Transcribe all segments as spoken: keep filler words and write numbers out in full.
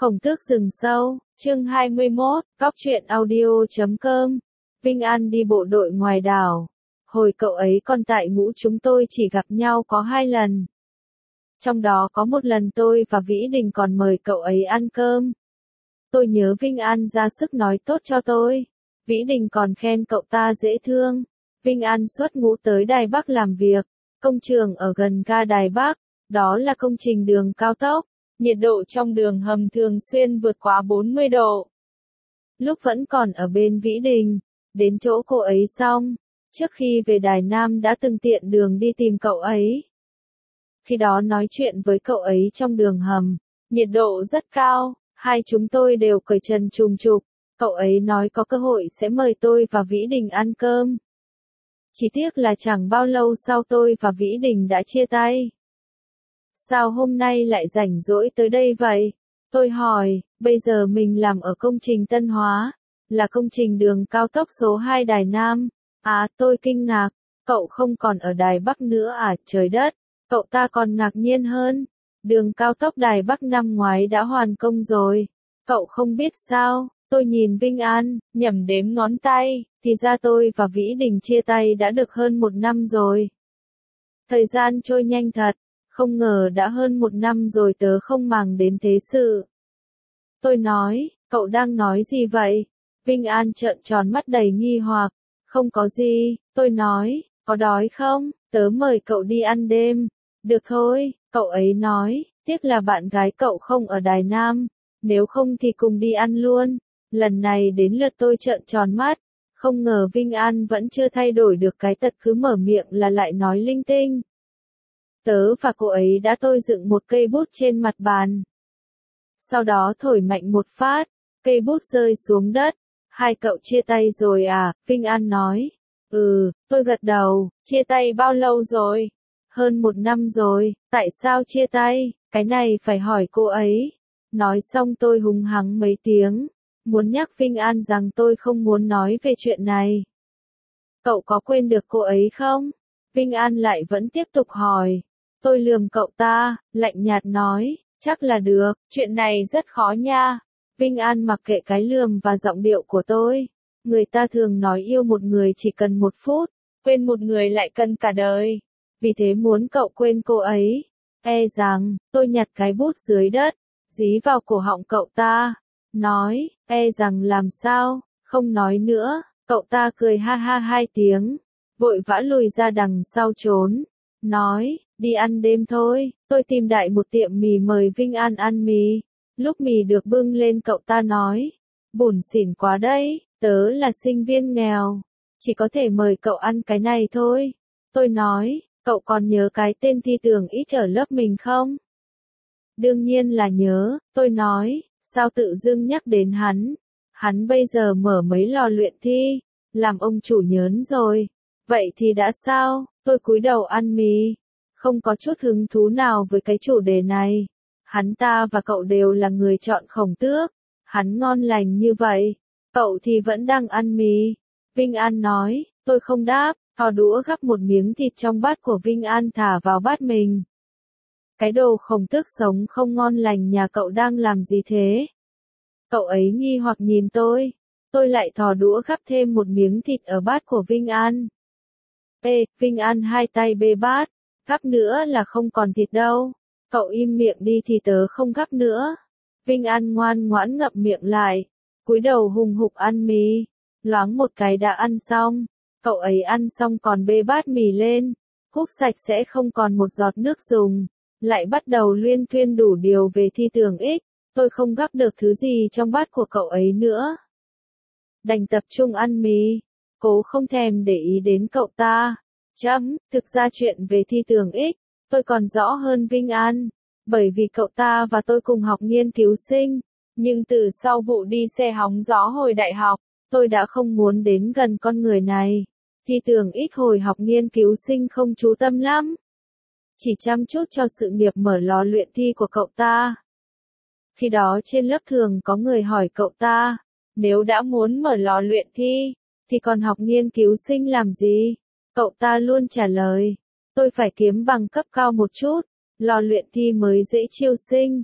Khổng Tước rừng sâu, chương hai mươi mốt, cóc truyện audio chấm com. Vinh An đi bộ đội ngoài đảo. Hồi cậu ấy còn tại ngũ chúng tôi chỉ gặp nhau có hai lần. Trong đó có một lần tôi và Vĩ Đình còn mời cậu ấy ăn cơm. Tôi nhớ Vinh An ra sức nói tốt cho tôi. Vĩ Đình còn khen cậu ta dễ thương. Vinh An xuất ngũ tới Đài Bắc làm việc. Công trường ở gần ga Đài Bắc. Đó là công trình đường cao tốc. Nhiệt độ trong đường hầm thường xuyên vượt quá bốn mươi độ. Lúc vẫn còn ở bên Vĩ Đình, đến chỗ cô ấy xong, trước khi về Đài Nam đã từng tiện đường đi tìm cậu ấy. Khi đó nói chuyện với cậu ấy trong đường hầm, nhiệt độ rất cao, hai chúng tôi đều cởi trần trùng trục, cậu ấy nói có cơ hội sẽ mời tôi và Vĩ Đình ăn cơm. Chỉ tiếc là chẳng bao lâu sau tôi và Vĩ Đình đã chia tay. Sao hôm nay lại rảnh rỗi tới đây vậy? Tôi hỏi, bây giờ mình làm ở công trình Tân Hóa, là công trình đường cao tốc số hai Đài Nam. À, tôi kinh ngạc, cậu không còn ở Đài Bắc nữa à, trời đất, cậu ta còn ngạc nhiên hơn. Đường cao tốc Đài Bắc năm ngoái đã hoàn công rồi, cậu không biết sao? Tôi nhìn Vinh An, nhẩm đếm ngón tay, thì ra tôi và Vĩ Đình chia tay đã được hơn một năm rồi. Thời gian trôi nhanh thật. Không ngờ đã hơn một năm rồi tớ không màng đến thế sự. Tôi nói, cậu đang nói gì vậy? Vinh An trợn tròn mắt đầy nghi hoặc. Không có gì, tôi nói, có đói không? Tớ mời cậu đi ăn đêm. Được thôi, cậu ấy nói, tiếc là bạn gái cậu không ở Đài Nam. Nếu không thì cùng đi ăn luôn. Lần này đến lượt tôi trợn tròn mắt. Không ngờ Vinh An vẫn chưa thay đổi được cái tật cứ mở miệng là lại nói linh tinh. Tớ và cô ấy đã tôi dựng một cây bút trên mặt bàn. Sau đó thổi mạnh một phát, cây bút rơi xuống đất. Hai cậu chia tay rồi à? Vinh An nói. Ừ, tôi gật đầu, chia tay bao lâu rồi? Hơn một năm rồi, tại sao chia tay? Cái này phải hỏi cô ấy. Nói xong tôi hùng hắng mấy tiếng, muốn nhắc Vinh An rằng tôi không muốn nói về chuyện này. Cậu có quên được cô ấy không? Vinh An lại vẫn tiếp tục hỏi. Tôi lườm cậu ta, lạnh nhạt nói, chắc là được, chuyện này rất khó nha. Vinh An mặc kệ cái lườm và giọng điệu của tôi. Người ta thường nói yêu một người chỉ cần một phút, quên một người lại cần cả đời. Vì thế muốn cậu quên cô ấy. E rằng, tôi nhặt cái bút dưới đất, dí vào cổ họng cậu ta. Nói, e rằng làm sao, không nói nữa. Cậu ta cười ha ha hai tiếng, vội vã lùi ra đằng sau trốn. Nói, đi ăn đêm thôi, tôi tìm đại một tiệm mì mời Vinh An ăn mì. Lúc mì được bưng lên cậu ta nói, bủn xỉn quá đấy, tớ là sinh viên nghèo, chỉ có thể mời cậu ăn cái này thôi. Tôi nói, cậu còn nhớ cái tên Thi Tường X ở lớp mình không? Đương nhiên là nhớ, tôi nói, sao tự dưng nhắc đến hắn? Hắn bây giờ mở mấy lò luyện thi, làm ông chủ nhớn rồi. Vậy thì đã sao? Tôi cúi đầu ăn mì, không có chút hứng thú nào với cái chủ đề này. Hắn ta và cậu đều là người chọn Khổng Tước. Hắn ngon lành như vậy, cậu thì vẫn đang ăn mì. Vinh An nói, tôi không đáp, thò đũa gắp một miếng thịt trong bát của Vinh An thả vào bát mình. Cái đồ Khổng Tước sống không ngon lành nhà cậu đang làm gì thế? Cậu ấy nghi hoặc nhìn tôi. Tôi lại thò đũa gắp thêm một miếng thịt ở bát của Vinh An. Ê, Vinh An hai tay bê bát, gắp nữa là không còn thịt đâu. Cậu im miệng đi thì tớ không gắp nữa. Vinh An ngoan ngoãn ngậm miệng lại, cúi đầu hùng hục ăn mì. Loáng một cái đã ăn xong. Cậu ấy ăn xong còn bê bát mì lên, húp sạch sẽ không còn một giọt nước dùng. Lại bắt đầu luyên thuyên đủ điều về Thi Tường X. Tôi không gắp được thứ gì trong bát của cậu ấy nữa. Đành tập trung ăn mì, cố không thèm để ý đến cậu ta. Chấm, thực ra chuyện về Thi Tường X, tôi còn rõ hơn Vinh An, bởi vì cậu ta và tôi cùng học nghiên cứu sinh, nhưng từ sau vụ đi xe hóng gió hồi đại học, tôi đã không muốn đến gần con người này. Thi Tường X hồi học nghiên cứu sinh không chú tâm lắm, chỉ chăm chút cho sự nghiệp mở lò luyện thi của cậu ta. Khi đó trên lớp thường có người hỏi cậu ta, nếu đã muốn mở lò luyện thi, thì còn học nghiên cứu sinh làm gì? Cậu ta luôn trả lời, tôi phải kiếm bằng cấp cao một chút, lò luyện thi mới dễ chiêu sinh.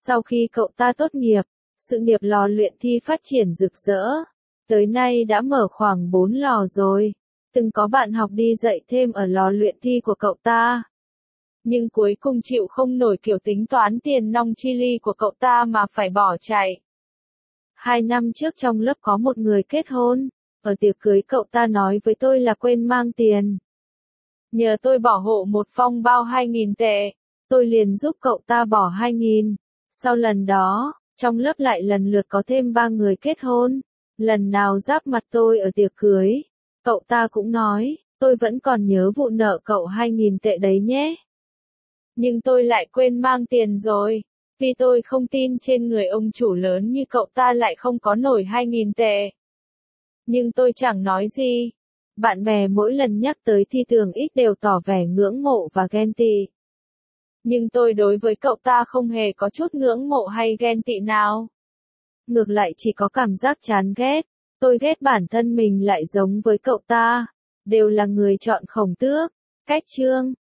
Sau khi cậu ta tốt nghiệp, sự nghiệp lò luyện thi phát triển rực rỡ. Tới nay đã mở khoảng bốn lò rồi. Từng có bạn học đi dạy thêm ở lò luyện thi của cậu ta. Nhưng cuối cùng chịu không nổi kiểu tính toán tiền nong chi ly của cậu ta mà phải bỏ chạy. Hai năm trước trong lớp có một người kết hôn. Ở tiệc cưới cậu ta nói với tôi là quên mang tiền. Nhờ tôi bỏ hộ một phong bao hai nghìn tệ. Tôi liền giúp cậu ta bỏ hai nghìn. Sau lần đó, trong lớp lại lần lượt có thêm ba người kết hôn. Lần nào giáp mặt tôi ở tiệc cưới, cậu ta cũng nói, tôi vẫn còn nhớ vụ nợ cậu hai nghìn tệ đấy nhé. Nhưng tôi lại quên mang tiền rồi, vì tôi không tin trên người ông chủ lớn như cậu ta lại không có nổi hai nghìn tệ. Nhưng tôi chẳng nói gì. Bạn bè mỗi lần nhắc tới Thi Tường X đều tỏ vẻ ngưỡng mộ và ghen tị. Nhưng tôi đối với cậu ta không hề có chút ngưỡng mộ hay ghen tị nào. Ngược lại chỉ có cảm giác chán ghét. Tôi ghét bản thân mình lại giống với cậu ta. Đều là người chọn Khổng Tước. Cách chương